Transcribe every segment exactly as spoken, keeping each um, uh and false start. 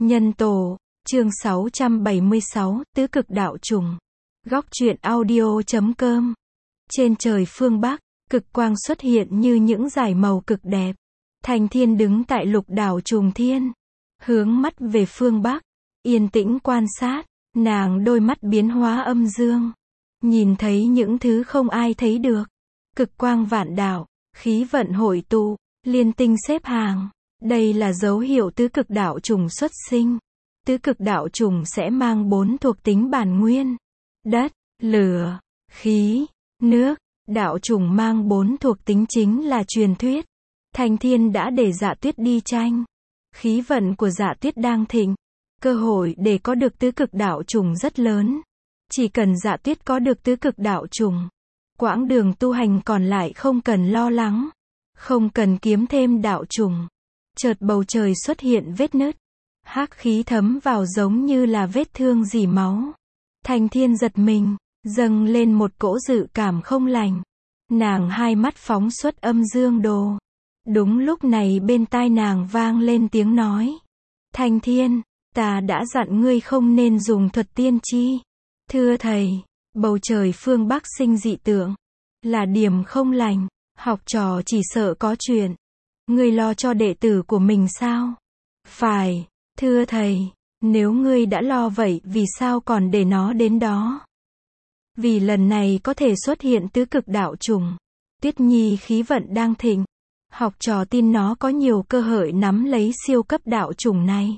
Nhân tổ, chương sáu trăm bảy mươi sáu, tứ cực đạo trùng. Góc truyện audio chấm com. Trên trời phương Bắc, cực quang xuất hiện như những dải màu cực đẹp. Thành Thiên đứng tại lục đảo trùng thiên, hướng mắt về phương Bắc, yên tĩnh quan sát, nàng đôi mắt biến hóa âm dương, nhìn thấy những thứ không ai thấy được. Cực quang vạn đạo, khí vận hội tụ, liên tinh xếp hàng. Đây là dấu hiệu tứ cực đạo trùng xuất sinh. Tứ cực đạo trùng sẽ mang bốn thuộc tính bản nguyên: đất, lửa, khí, nước. Đạo trùng mang bốn thuộc tính chính là truyền thuyết. Thành Thiên đã để Dạ Tuyết đi tranh. Khí vận của Dạ Tuyết đang thịnh, cơ hội để có được tứ cực đạo trùng rất lớn. Chỉ cần Dạ Tuyết có được tứ cực đạo trùng, quãng đường tu hành còn lại không cần lo lắng, không cần kiếm thêm đạo trùng. Chợt bầu trời xuất hiện vết nứt, hắc khí thấm vào giống như là vết thương rỉ máu. Thành Thiên giật mình, dâng lên một cỗ dự cảm không lành. Nàng hai mắt phóng xuất âm dương đồ. Đúng lúc này bên tai nàng vang lên tiếng nói: Thành Thiên, ta đã dặn ngươi không nên dùng thuật tiên tri. Thưa thầy, bầu trời phương Bắc sinh dị tượng, là điểm không lành, học trò chỉ sợ có chuyện. Ngươi lo cho đệ tử của mình sao? Phải, thưa thầy, nếu ngươi đã lo vậy vì sao còn để nó đến đó? Vì lần này có thể xuất hiện tứ cực đạo trùng. Tuyết Nhi khí vận đang thịnh, học trò tin nó có nhiều cơ hội nắm lấy siêu cấp đạo trùng này.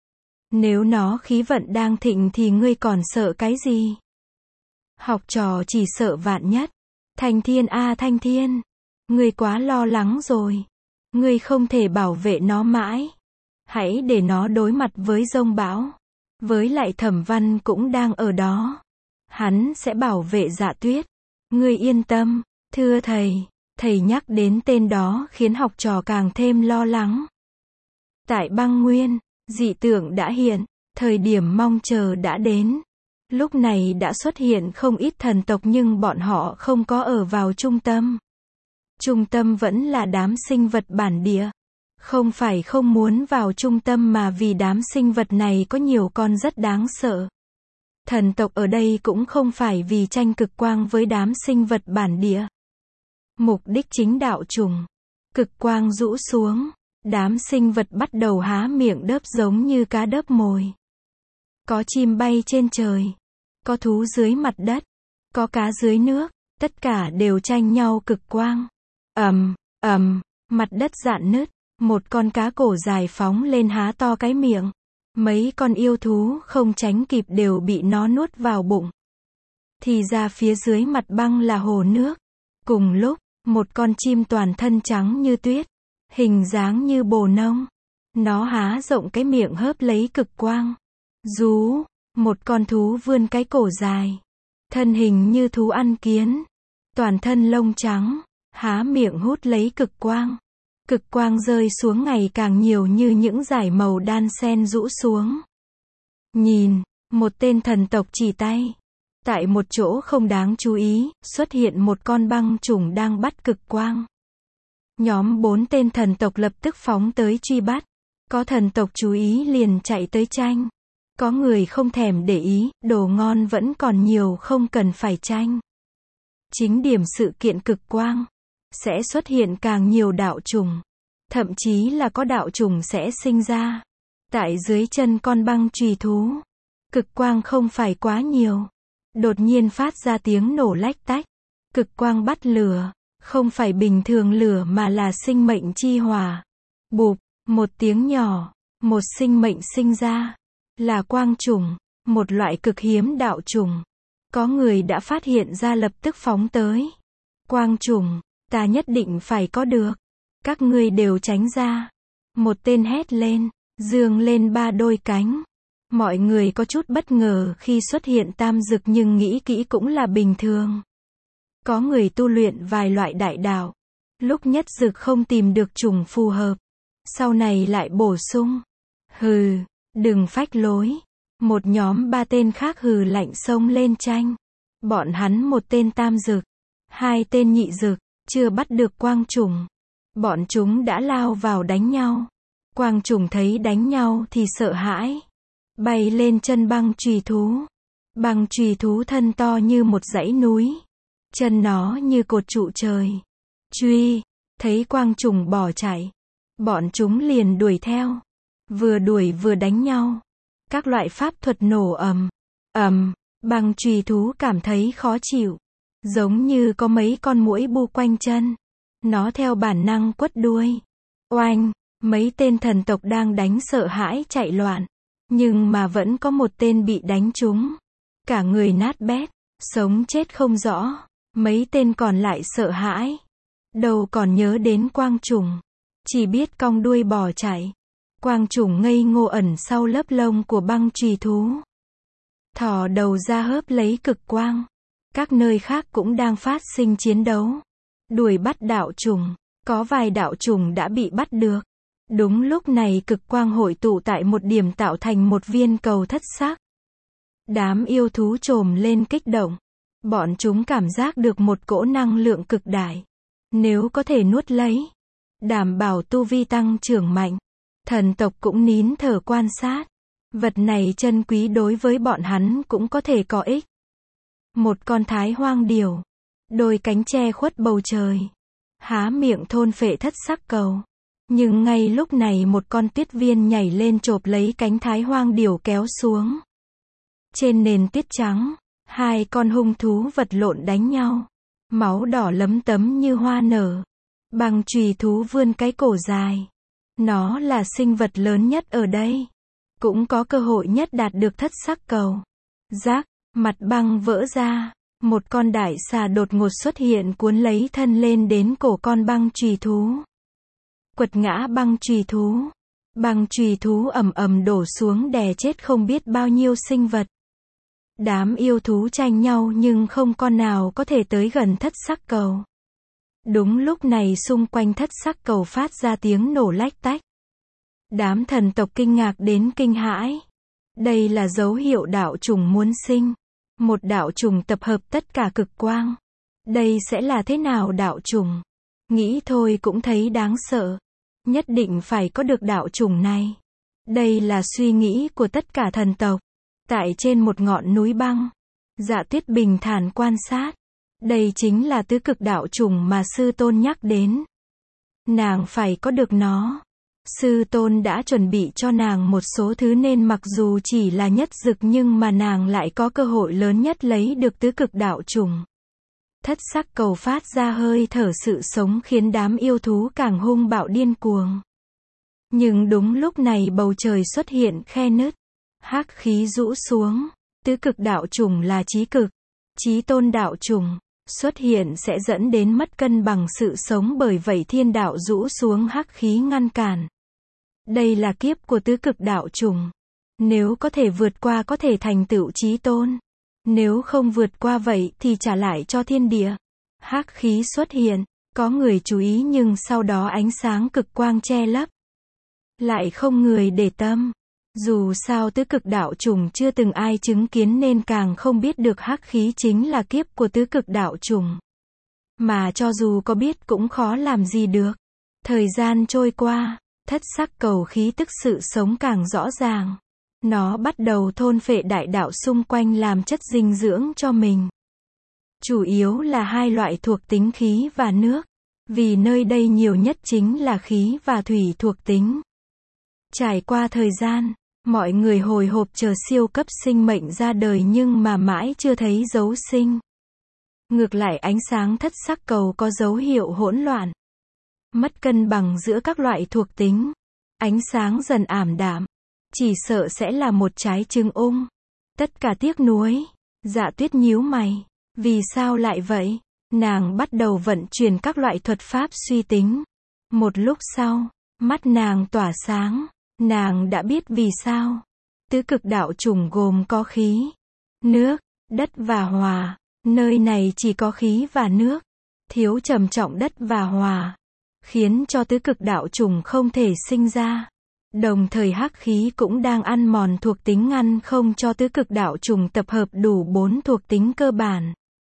Nếu nó khí vận đang thịnh thì ngươi còn sợ cái gì? Học trò chỉ sợ vạn nhất. Thành Thiên a Thành Thiên, ngươi quá lo lắng rồi. Ngươi không thể bảo vệ nó mãi. Hãy để nó đối mặt với giông bão. Với lại Thẩm Văn cũng đang ở đó. Hắn sẽ bảo vệ Dạ Tuyết. Ngươi yên tâm. Thưa thầy, thầy nhắc đến tên đó khiến học trò càng thêm lo lắng. Tại băng nguyên, dị tượng đã hiện, thời điểm mong chờ đã đến. Lúc này đã xuất hiện không ít thần tộc nhưng bọn họ không có ở vào trung tâm. Trung tâm vẫn là đám sinh vật bản địa. Không phải không muốn vào trung tâm mà vì đám sinh vật này có nhiều con rất đáng sợ. Thần tộc ở đây cũng không phải vì tranh cực quang với đám sinh vật bản địa. Mục đích chính đạo trùng. Cực quang rũ xuống, đám sinh vật bắt đầu há miệng đớp giống như cá đớp mồi. Có chim bay trên trời, có thú dưới mặt đất, có cá dưới nước, tất cả đều tranh nhau cực quang. Ầm, ầm, mặt đất rạn nứt, một con cá cổ dài phóng lên há to cái miệng. Mấy con yêu thú không tránh kịp đều bị nó nuốt vào bụng. Thì ra phía dưới mặt băng là hồ nước. Cùng lúc, một con chim toàn thân trắng như tuyết, hình dáng như bồ nông. Nó há rộng cái miệng hớp lấy cực quang. Rú, một con thú vươn cái cổ dài, thân hình như thú ăn kiến, toàn thân lông trắng, há miệng hút lấy cực quang. Cực quang rơi xuống ngày càng nhiều như những dải màu đan xen rũ xuống. Nhìn, một tên thần tộc chỉ tay. Tại một chỗ không đáng chú ý, xuất hiện một con băng trùng đang bắt cực quang. Nhóm bốn tên thần tộc lập tức phóng tới truy bắt. Có thần tộc chú ý liền chạy tới tranh. Có người không thèm để ý, đồ ngon vẫn còn nhiều không cần phải tranh. Chính điểm sự kiện cực quang sẽ xuất hiện càng nhiều đạo trùng. Thậm chí là có đạo trùng sẽ sinh ra. Tại dưới chân con băng chùy thú, cực quang không phải quá nhiều. Đột nhiên phát ra tiếng nổ lách tách. Cực quang bắt lửa, không phải bình thường lửa mà là sinh mệnh chi hỏa. Bụp, một tiếng nhỏ, một sinh mệnh sinh ra. Là quang trùng, một loại cực hiếm đạo trùng. Có người đã phát hiện ra lập tức phóng tới. Quang trùng, ta nhất định phải có được. Các ngươi đều tránh ra. Một tên hét lên, dương lên ba đôi cánh. Mọi người có chút bất ngờ khi xuất hiện tam dực nhưng nghĩ kỹ cũng là bình thường. Có người tu luyện vài loại đại đạo. Lúc nhất dực không tìm được trùng phù hợp. Sau này lại bổ sung. Hừ, đừng phách lối. Một nhóm ba tên khác hừ lạnh xông lên tranh. Bọn hắn một tên tam dực, hai tên nhị dực, chưa bắt được quang trùng. Bọn chúng đã lao vào đánh nhau. Quang trùng thấy đánh nhau thì sợ hãi, bay lên chân băng chùy thú. Băng chùy thú thân to như một dãy núi, chân nó như cột trụ trời. Truy, thấy quang trùng bỏ chạy, bọn chúng liền đuổi theo, vừa đuổi vừa đánh nhau. Các loại pháp thuật nổ ầm, ầm, băng chùy thú cảm thấy khó chịu, giống như có mấy con muỗi bu quanh chân. Nó theo bản năng quất đuôi. Oanh, mấy tên thần tộc đang đánh sợ hãi chạy loạn, nhưng mà vẫn có một tên bị đánh trúng, cả người nát bét, sống chết không rõ. Mấy tên còn lại sợ hãi, đâu còn nhớ đến quang trùng, chỉ biết cong đuôi bỏ chạy. Quang trùng ngây ngô ẩn sau lớp lông của băng chùy thú, thò đầu ra hớp lấy cực quang. Các nơi khác cũng đang phát sinh chiến đấu, đuổi bắt đạo trùng. Có vài đạo trùng đã bị bắt được. Đúng lúc này cực quang hội tụ tại một điểm tạo thành một viên cầu thất sắc. Đám yêu thú trồm lên kích động. Bọn chúng cảm giác được một cỗ năng lượng cực đại. Nếu có thể nuốt lấy, đảm bảo tu vi tăng trưởng mạnh. Thần tộc cũng nín thở quan sát. Vật này chân quý đối với bọn hắn cũng có thể có ích. Một con thái hoang điểu, đôi cánh che khuất bầu trời, há miệng thôn phệ thất sắc cầu. Nhưng ngay lúc này một con tuyết viên nhảy lên chộp lấy cánh thái hoang điểu kéo xuống. Trên nền tuyết trắng, hai con hung thú vật lộn đánh nhau. Máu đỏ lấm tấm như hoa nở. Băng chùy thú vươn cái cổ dài. Nó là sinh vật lớn nhất ở đây, cũng có cơ hội nhất đạt được thất sắc cầu. Rác, mặt băng vỡ ra. Một con đại xà đột ngột xuất hiện cuốn lấy thân lên đến cổ con băng chùy thú. Quật ngã băng chùy thú. Băng chùy thú ầm ầm đổ xuống đè chết không biết bao nhiêu sinh vật. Đám yêu thú tranh nhau nhưng không con nào có thể tới gần thất sắc cầu. Đúng lúc này xung quanh thất sắc cầu phát ra tiếng nổ lách tách. Đám thần tộc kinh ngạc đến kinh hãi. Đây là dấu hiệu đạo trùng muốn sinh. Một đạo trùng tập hợp tất cả cực quang. Đây sẽ là thế nào đạo trùng? Nghĩ thôi cũng thấy đáng sợ. Nhất định phải có được đạo trùng này. Đây là suy nghĩ của tất cả thần tộc. Tại trên một ngọn núi băng, Dạ Tuyết bình thản quan sát. Đây chính là tứ cực đạo trùng mà sư tôn nhắc đến. Nàng phải có được nó. Sư tôn đã chuẩn bị cho nàng một số thứ nên mặc dù chỉ là nhất dực nhưng mà nàng lại có cơ hội lớn nhất lấy được tứ cực đạo trùng. Thất sắc cầu phát ra hơi thở sự sống khiến đám yêu thú càng hung bạo điên cuồng. Nhưng đúng lúc này bầu trời xuất hiện khe nứt. Hắc khí rũ xuống. Tứ cực đạo trùng là chí cực, chí tôn đạo trùng. Xuất hiện sẽ dẫn đến mất cân bằng sự sống, bởi vậy thiên đạo rũ xuống hắc khí ngăn cản. Đây là kiếp của tứ cực đạo trùng. Nếu có thể vượt qua có thể thành tựu chí tôn. Nếu không vượt qua vậy thì trả lại cho thiên địa. Hắc khí xuất hiện, có người chú ý nhưng sau đó ánh sáng cực quang che lấp. Lại không người để tâm. Dù sao tứ cực đạo trùng chưa từng ai chứng kiến nên càng không biết được hắc khí chính là kiếp của tứ cực đạo trùng. Mà cho dù có biết cũng khó làm gì được. Thời gian trôi qua, thất sắc cầu khí tức sự sống càng rõ ràng. Nó bắt đầu thôn phệ đại đạo xung quanh làm chất dinh dưỡng cho mình. Chủ yếu là hai loại thuộc tính khí và nước. Vì nơi đây nhiều nhất chính là khí và thủy thuộc tính. Trải qua thời gian, mọi người hồi hộp chờ siêu cấp sinh mệnh ra đời nhưng mà mãi chưa thấy dấu sinh. Ngược lại ánh sáng thất sắc cầu có dấu hiệu hỗn loạn. Mất cân bằng giữa các loại thuộc tính. Ánh sáng dần ảm đạm. Chỉ sợ sẽ là một trái trứng ung. Tất cả tiếc nuối. Dạ Tuyết nhíu mày. Vì sao lại vậy? Nàng bắt đầu vận chuyển các loại thuật pháp suy tính. Một lúc sau, mắt nàng tỏa sáng. Nàng đã biết vì sao. Tứ cực đạo trùng gồm có khí, nước, đất và hỏa. Nơi này chỉ có khí và nước. Thiếu trầm trọng đất và hỏa, khiến cho tứ cực đạo trùng không thể sinh ra. Đồng thời hắc khí cũng đang ăn mòn thuộc tính ngăn không cho tứ cực đạo trùng tập hợp đủ bốn thuộc tính cơ bản.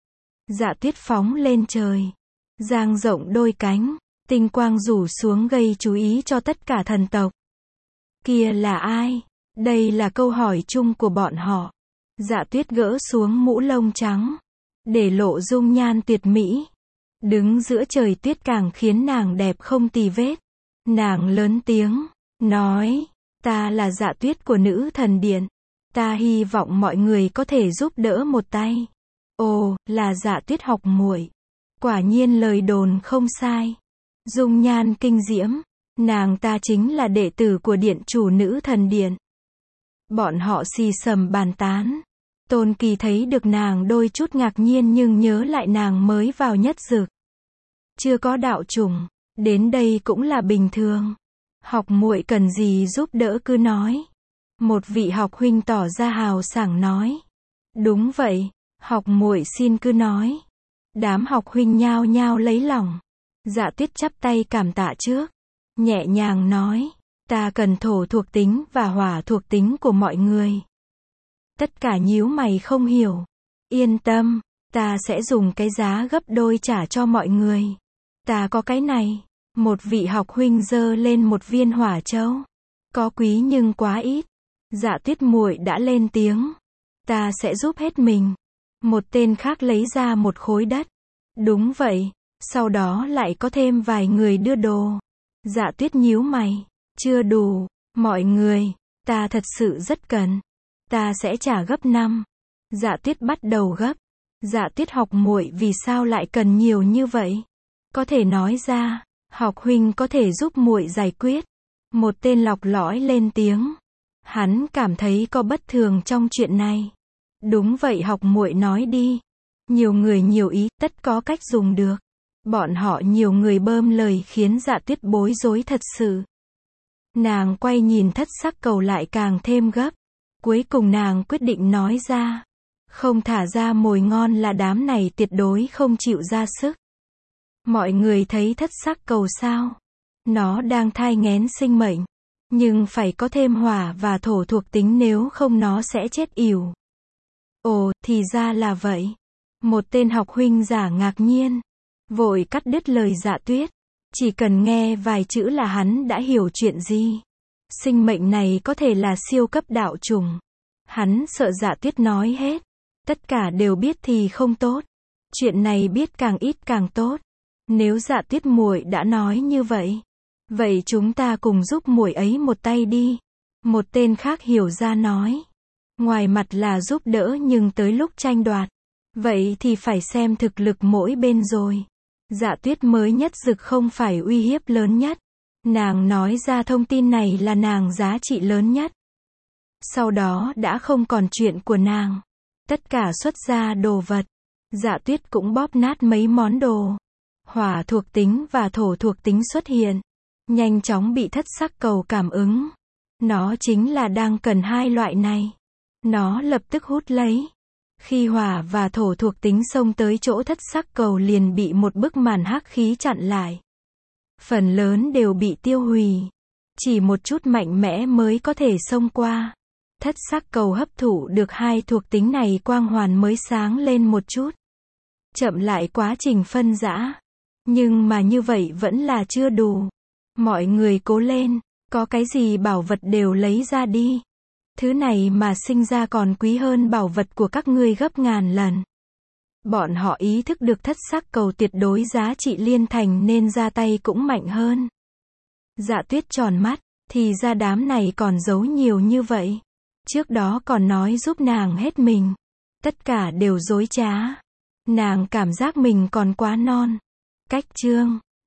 Dạ Tuyết phóng lên trời, dang rộng đôi cánh, tinh quang rủ xuống gây chú ý cho tất cả thần tộc. Kia là ai? Đây là câu hỏi chung của bọn họ. Dạ tuyết gỡ xuống mũ lông trắng, để lộ dung nhan tuyệt mỹ. Đứng giữa trời tuyết càng khiến nàng đẹp không tì vết. Nàng lớn tiếng, nói, ta là Dạ tuyết của nữ thần điện. Ta hy vọng mọi người có thể giúp đỡ một tay. Ồ, là Dạ tuyết học muội. Quả nhiên lời đồn không sai. Dung nhan kinh diễm. Nàng ta chính là đệ tử của điện chủ nữ thần điện. Bọn họ xì xầm bàn tán. Tôn Kỳ thấy được nàng đôi chút ngạc nhiên nhưng nhớ lại nàng mới vào nhất dực. Chưa có đạo chủng. Đến đây cũng là bình thường. Học muội cần gì giúp đỡ cứ nói. Một vị học huynh tỏ ra hào sảng nói. Đúng vậy, học muội xin cứ nói. Đám học huynh nhao nhao lấy lòng. Dạ tuyết chắp tay cảm tạ trước. Nhẹ nhàng nói, ta cần thổ thuộc tính và hỏa thuộc tính của mọi người. Tất cả nhíu mày không hiểu. Yên tâm, ta sẽ dùng cái giá gấp đôi trả cho mọi người. Ta có cái này. Một vị học huynh giơ lên một viên hỏa châu. Có quý nhưng quá ít. Dạ tuyết muội đã lên tiếng. Ta sẽ giúp hết mình. Một tên khác lấy ra một khối đất. Đúng vậy, sau đó lại có thêm vài người đưa đồ. Dạ tuyết nhíu mày. Chưa đủ, mọi người, ta thật sự rất cần. Ta sẽ trả gấp năm. Dạ tuyết bắt đầu gấp. Dạ tuyết học muội vì sao lại cần nhiều như vậy? Có thể nói ra, học huynh có thể giúp muội giải quyết. Một tên lọc lõi lên tiếng. Hắn cảm thấy có bất thường trong chuyện này. Đúng vậy học muội nói đi. Nhiều người nhiều ý, tất có cách dùng được. Bọn họ nhiều người bơm lời khiến Dạ tuyết bối rối thật sự. Nàng quay nhìn thất sắc cầu lại càng thêm gấp. Cuối cùng nàng quyết định nói ra. Không thả ra mồi ngon là đám này tuyệt đối không chịu ra sức. Mọi người thấy thất sắc cầu sao? Nó đang thai nghén sinh mệnh. Nhưng phải có thêm hỏa và thổ thuộc tính nếu không nó sẽ chết yểu. Ồ, thì ra là vậy. Một tên học huynh giả ngạc nhiên. Vội cắt đứt lời Dạ tuyết. Chỉ cần nghe vài chữ là hắn đã hiểu chuyện gì. Sinh mệnh này có thể là siêu cấp đạo chủng. Hắn sợ Dạ tuyết nói hết. Tất cả đều biết thì không tốt. Chuyện này biết càng ít càng tốt. Nếu Dạ tuyết muội đã nói như vậy, vậy chúng ta cùng giúp muội ấy một tay đi. Một tên khác hiểu ra nói. Ngoài mặt là giúp đỡ nhưng tới lúc tranh đoạt, vậy thì phải xem thực lực mỗi bên rồi. Dạ tuyết mới nhất dực không phải uy hiếp lớn nhất. Nàng nói ra thông tin này là nàng giá trị lớn nhất. Sau đó đã không còn chuyện của nàng. Tất cả xuất ra đồ vật. Dạ tuyết cũng bóp nát mấy món đồ. Hỏa thuộc tính và thổ thuộc tính xuất hiện. Nhanh chóng bị thất sắc cầu cảm ứng. Nó chính là đang cần hai loại này. Nó lập tức hút lấy. Khi hỏa và thổ thuộc tính xông tới chỗ thất sắc cầu liền bị một bức màn hắc khí chặn lại. Phần lớn đều bị tiêu hủy. Chỉ một chút mạnh mẽ mới có thể xông qua. Thất sắc cầu hấp thụ được hai thuộc tính này quang hoàn mới sáng lên một chút. Chậm lại quá trình phân rã. Nhưng mà như vậy vẫn là chưa đủ. Mọi người cố lên. Có cái gì bảo vật đều lấy ra đi. Thứ này mà sinh ra còn quý hơn bảo vật của các ngươi gấp ngàn lần. Bọn họ ý thức được thất sắc cầu tuyệt đối giá trị liên thành nên ra tay cũng mạnh hơn. Dạ tuyết tròn mắt, thì ra đám này còn giấu nhiều như vậy. Trước đó còn nói giúp nàng hết mình. Tất cả đều dối trá. Nàng cảm giác mình còn quá non. Cách chương